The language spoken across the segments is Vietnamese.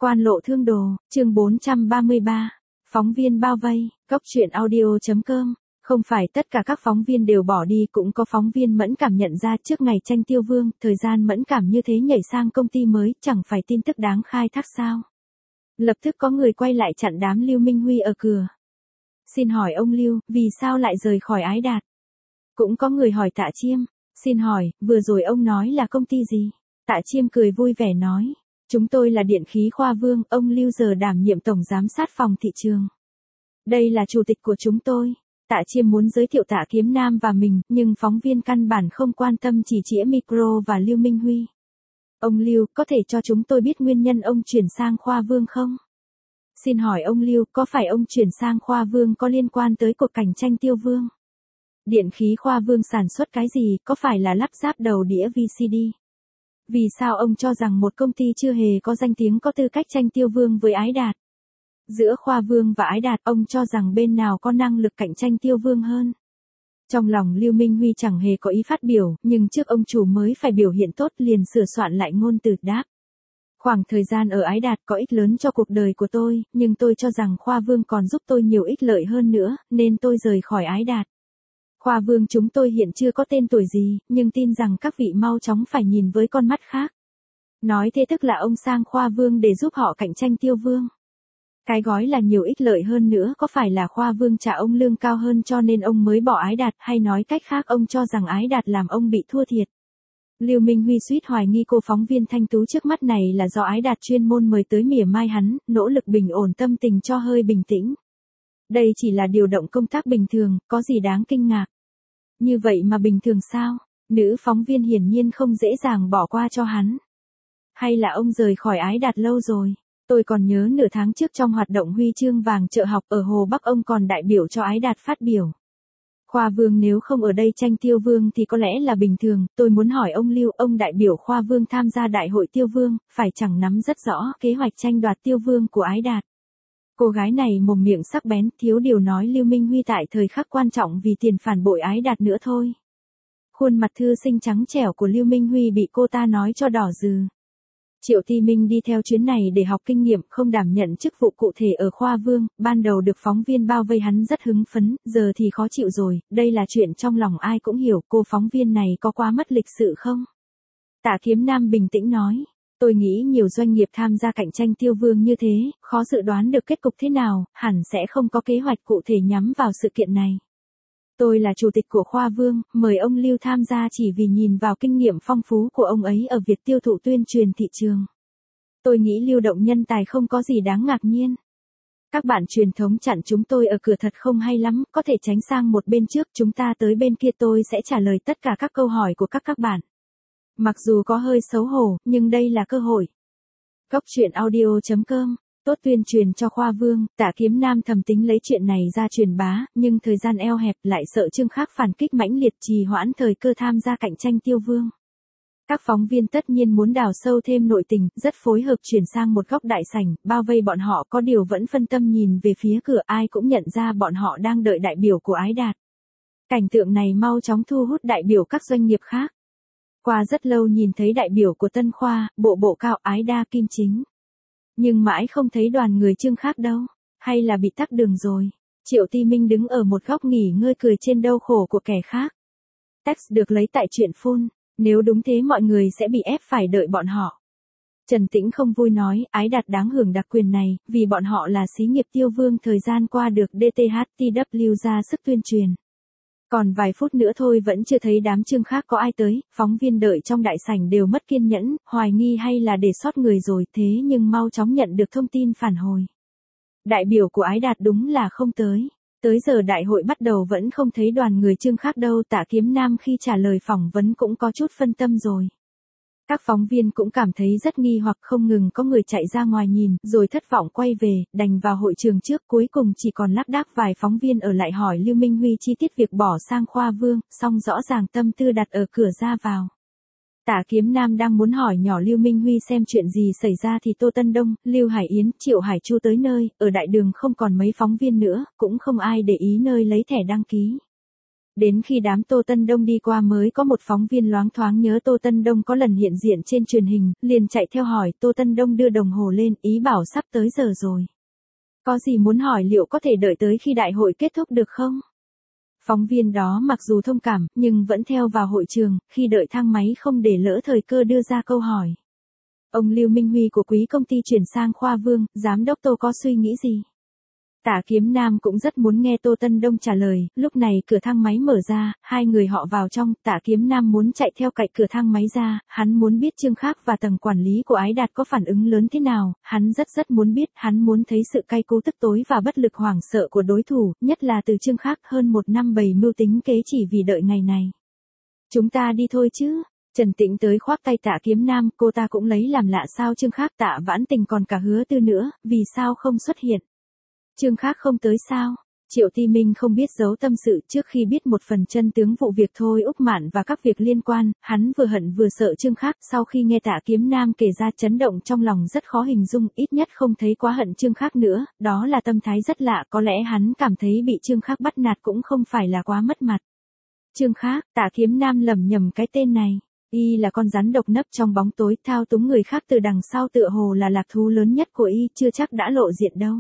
Quan lộ thương đồ, chương 433. Phóng viên bao vây, Cốc truyện audio.com. Không phải tất cả các phóng viên đều bỏ đi, cũng có phóng viên mẫn cảm nhận ra trước ngày tranh Tiêu Vương, thời gian mẫn cảm như thế nhảy sang công ty mới, chẳng phải tin tức đáng khai thác sao. Lập tức có người quay lại chặn đám Lưu Minh Huy ở cửa. Xin hỏi ông Lưu, vì sao lại rời khỏi Ái Đạt? Cũng có người hỏi Tạ Chiêm. Xin hỏi, vừa rồi ông nói là công ty gì? Tạ Chiêm cười vui vẻ nói. Chúng tôi là Điện khí Khoa Vương, ông Lưu giờ đảm nhiệm tổng giám sát phòng thị trường. Đây là chủ tịch của chúng tôi. Tạ Chiêm muốn giới thiệu Tạ Kiếm Nam và mình, nhưng phóng viên căn bản không quan tâm, chỉ chĩa micro và Lưu Minh Huy. Ông Lưu, có thể cho chúng tôi biết nguyên nhân ông chuyển sang Khoa Vương không? Xin hỏi ông Lưu, có phải ông chuyển sang Khoa Vương có liên quan tới cuộc cạnh tranh Tiêu Vương? Điện khí Khoa Vương sản xuất cái gì, có phải là lắp ráp đầu đĩa VCD? Vì sao ông cho rằng một công ty chưa hề có danh tiếng có tư cách tranh Tiêu Vương với Ái Đạt? Giữa Khoa Vương và Ái Đạt, ông cho rằng bên nào có năng lực cạnh tranh Tiêu Vương hơn? Trong lòng Lưu Minh Huy chẳng hề có ý phát biểu, nhưng trước ông chủ mới phải biểu hiện tốt, liền sửa soạn lại ngôn từ đáp. Khoảng thời gian ở Ái Đạt có ích lớn cho cuộc đời của tôi, nhưng tôi cho rằng Khoa Vương còn giúp tôi nhiều ích lợi hơn nữa, nên tôi rời khỏi Ái Đạt. Khoa Vương chúng tôi hiện chưa có tên tuổi gì, nhưng tin rằng các vị mau chóng phải nhìn với con mắt khác. Nói thế tức là ông sang Khoa Vương để giúp họ cạnh tranh Tiêu Vương. Cái gói là nhiều ích lợi hơn nữa, có phải là Khoa Vương trả ông lương cao hơn cho nên ông mới bỏ Ái Đạt, hay nói cách khác ông cho rằng Ái Đạt làm ông bị thua thiệt? Lưu Minh Huy suýt hoài nghi cô phóng viên thanh tú trước mắt này là do Ái Đạt chuyên môn mời tới mỉa mai hắn, nỗ lực bình ổn tâm tình cho hơi bình tĩnh. Đây chỉ là điều động công tác bình thường, có gì đáng kinh ngạc. Như vậy mà bình thường sao? Nữ phóng viên hiển nhiên không dễ dàng bỏ qua cho hắn. Hay là ông rời khỏi Ái Đạt lâu rồi? Tôi còn nhớ nửa tháng trước trong hoạt động huy chương vàng chợ học ở Hồ Bắc ông còn đại biểu cho Ái Đạt phát biểu. Khoa Vương nếu không ở đây tranh Tiêu Vương thì có lẽ là bình thường, tôi muốn hỏi ông Lưu, ông đại biểu Khoa Vương tham gia đại hội Tiêu Vương, phải chẳng nắm rất rõ kế hoạch tranh đoạt Tiêu Vương của Ái Đạt. Cô gái này mồm miệng sắc bén, thiếu điều nói Lưu Minh Huy tại thời khắc quan trọng vì tiền phản bội Ái Đạt nữa thôi. Khuôn mặt thư sinh trắng trẻo của Lưu Minh Huy bị cô ta nói cho đỏ rừ. Triệu Ti Minh đi theo chuyến này để học kinh nghiệm, không đảm nhận chức vụ cụ thể ở Khoa Vương, ban đầu được phóng viên bao vây hắn rất hứng phấn, giờ thì khó chịu rồi, đây là chuyện trong lòng ai cũng hiểu, cô phóng viên này có quá mất lịch sự không? Tạ Kiếm Nam bình tĩnh nói, tôi nghĩ nhiều doanh nghiệp tham gia cạnh tranh Tiêu Vương như thế, khó dự đoán được kết cục thế nào, hẳn sẽ không có kế hoạch cụ thể nhắm vào sự kiện này. Tôi là chủ tịch của Khoa Vương, mời ông Lưu tham gia chỉ vì nhìn vào kinh nghiệm phong phú của ông ấy ở việc tiêu thụ tuyên truyền thị trường. Tôi nghĩ lưu động nhân tài không có gì đáng ngạc nhiên. Các bạn truyền thống chặn chúng tôi ở cửa thật không hay lắm, có thể tránh sang một bên trước, chúng ta tới bên kia tôi sẽ trả lời tất cả các câu hỏi của các bạn. Mặc dù có hơi xấu hổ, nhưng đây là cơ hội. Cốc truyện audio.com. Tốt tuyên truyền cho Khoa Vương, Tạ Kiếm Nam thầm tính lấy chuyện này ra truyền bá, nhưng thời gian eo hẹp lại sợ Trương Khác phản kích mãnh liệt trì hoãn thời cơ tham gia cạnh tranh Tiêu Vương. Các phóng viên tất nhiên muốn đào sâu thêm nội tình, rất phối hợp chuyển sang một góc đại sảnh, bao vây bọn họ, có điều vẫn phân tâm nhìn về phía cửa, ai cũng nhận ra bọn họ đang đợi đại biểu của Ái Đạt. Cảnh tượng này mau chóng thu hút đại biểu các doanh nghiệp khác. Qua rất lâu nhìn thấy đại biểu của Tân Khoa, bộ cao Ái Đa Kim Chính. Nhưng mãi không thấy đoàn người Trương Khác đâu, hay là bị tắc đường rồi. Triệu Ti Minh đứng ở một góc nghỉ ngơi cười trên đau khổ của kẻ khác. Text được lấy tại truyện phun, nếu đúng thế mọi người sẽ bị ép phải đợi bọn họ. Trần Tĩnh không vui nói, Ái Đạt đáng hưởng đặc quyền này, vì bọn họ là xí nghiệp Tiêu Vương thời gian qua được DTHTW ra sức tuyên truyền. Còn vài phút nữa thôi vẫn chưa thấy đám Trương Khác có ai tới, phóng viên đợi trong đại sảnh đều mất kiên nhẫn, hoài nghi hay là để sót người rồi, thế nhưng mau chóng nhận được thông tin phản hồi. Đại biểu của Ái Đạt đúng là không tới. Tới giờ đại hội bắt đầu vẫn không thấy đoàn người Trương Khác đâu, Tạ Kiếm Nam khi trả lời phỏng vấn cũng có chút phân tâm rồi. Các phóng viên cũng cảm thấy rất nghi hoặc, không ngừng có người chạy ra ngoài nhìn, rồi thất vọng quay về, đành vào hội trường trước, cuối cùng chỉ còn lác đác vài phóng viên ở lại hỏi Lưu Minh Huy chi tiết việc bỏ sang Khoa Vương, song rõ ràng tâm tư đặt ở cửa ra vào. Tạ Kiếm Nam đang muốn hỏi nhỏ Lưu Minh Huy xem chuyện gì xảy ra thì Tô Tân Đông, Lưu Hải Yến, Triệu Hải Chu tới nơi, ở đại đường không còn mấy phóng viên nữa, cũng không ai để ý nơi lấy thẻ đăng ký. Đến khi đám Tô Tân Đông đi qua mới có một phóng viên loáng thoáng nhớ Tô Tân Đông có lần hiện diện trên truyền hình, liền chạy theo hỏi. Tô Tân Đông đưa đồng hồ lên, ý bảo sắp tới giờ rồi. Có gì muốn hỏi, liệu có thể đợi tới khi đại hội kết thúc được không? Phóng viên đó mặc dù thông cảm, nhưng vẫn theo vào hội trường, khi đợi thang máy không để lỡ thời cơ đưa ra câu hỏi. Ông Lưu Minh Huy của quý công ty chuyển sang Khoa Vương, giám đốc Tô có suy nghĩ gì? Tạ Kiếm Nam cũng rất muốn nghe Tô Tân Đông trả lời. Lúc này cửa thang máy mở ra, hai người họ vào trong. Tạ Kiếm Nam muốn chạy theo cạnh cửa thang máy ra, hắn muốn biết Trương Khắc và tầng quản lý của Ái Đạt có phản ứng lớn thế nào, hắn rất muốn biết, hắn muốn thấy sự cay cú tức tối và bất lực hoảng sợ của đối thủ, nhất là từ Trương Khắc hơn một năm bày mưu tính kế chỉ vì đợi ngày này. Chúng ta đi thôi chứ. Trần Tĩnh tới khoác tay Tạ Kiếm Nam, cô ta cũng lấy làm lạ sao Trương Khắc, Tạ Vãn Tình còn cả Hứa Tư nữa, vì sao không xuất hiện? Trương Khắc không tới sao? Triệu Ti Minh không biết giấu tâm sự, trước khi biết một phần chân tướng vụ việc Thôi Úc Mạn và các việc liên quan, hắn vừa hận vừa sợ Trương Khắc. Sau khi nghe Tạ Kiếm Nam kể ra, chấn động trong lòng rất khó hình dung, ít nhất không thấy quá hận Trương Khắc nữa, đó là tâm thái rất lạ, có lẽ hắn cảm thấy bị Trương Khắc bắt nạt cũng không phải là quá mất mặt. Trương Khắc, Tạ Kiếm Nam lẩm nhẩm cái tên này. Y là con rắn độc nấp trong bóng tối, thao túng người khác từ đằng sau, tựa hồ là lạc thú lớn nhất của Y, chưa chắc đã lộ diện đâu.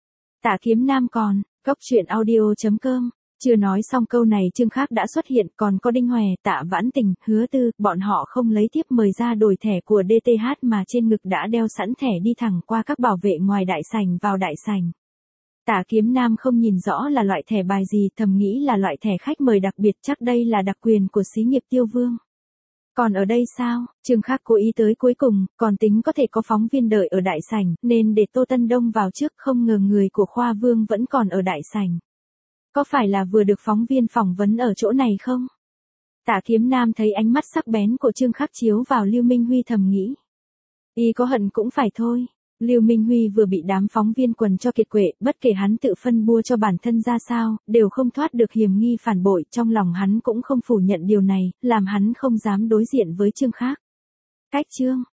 Tạ Kiếm Nam còn, Cốc Truyện Audio.com. Chưa nói xong câu này Trương Khắc đã xuất hiện, còn có Đinh Hòe, Tạ Vãn Tình, Hứa Tư, bọn họ không lấy thiếp mời ra đổi thẻ của DTH mà trên ngực đã đeo sẵn thẻ, đi thẳng qua các bảo vệ ngoài đại sảnh vào đại sảnh. Tạ Kiếm Nam không nhìn rõ là loại thẻ bài gì, thầm nghĩ là loại thẻ khách mời đặc biệt, chắc đây là đặc quyền của xí nghiệp Tiêu Vương. Còn ở đây sao? Trương Khắc cố ý tới cuối cùng, còn tính có thể có phóng viên đợi ở đại sảnh, nên để Tô Tân Đông vào trước, không ngờ người của Khoa Vương vẫn còn ở đại sảnh. Có phải là vừa được phóng viên phỏng vấn ở chỗ này không? Tạ Kiếm Nam thấy ánh mắt sắc bén của Trương Khắc chiếu vào Lưu Minh Huy, thầm nghĩ. Y có hận cũng phải thôi. Lưu Minh Huy vừa bị đám phóng viên quần cho kiệt quệ, bất kể hắn tự phân bua cho bản thân ra sao, đều không thoát được hiểm nghi phản bội, trong lòng hắn cũng không phủ nhận điều này, làm hắn không dám đối diện với Trương Khắc. Cách chương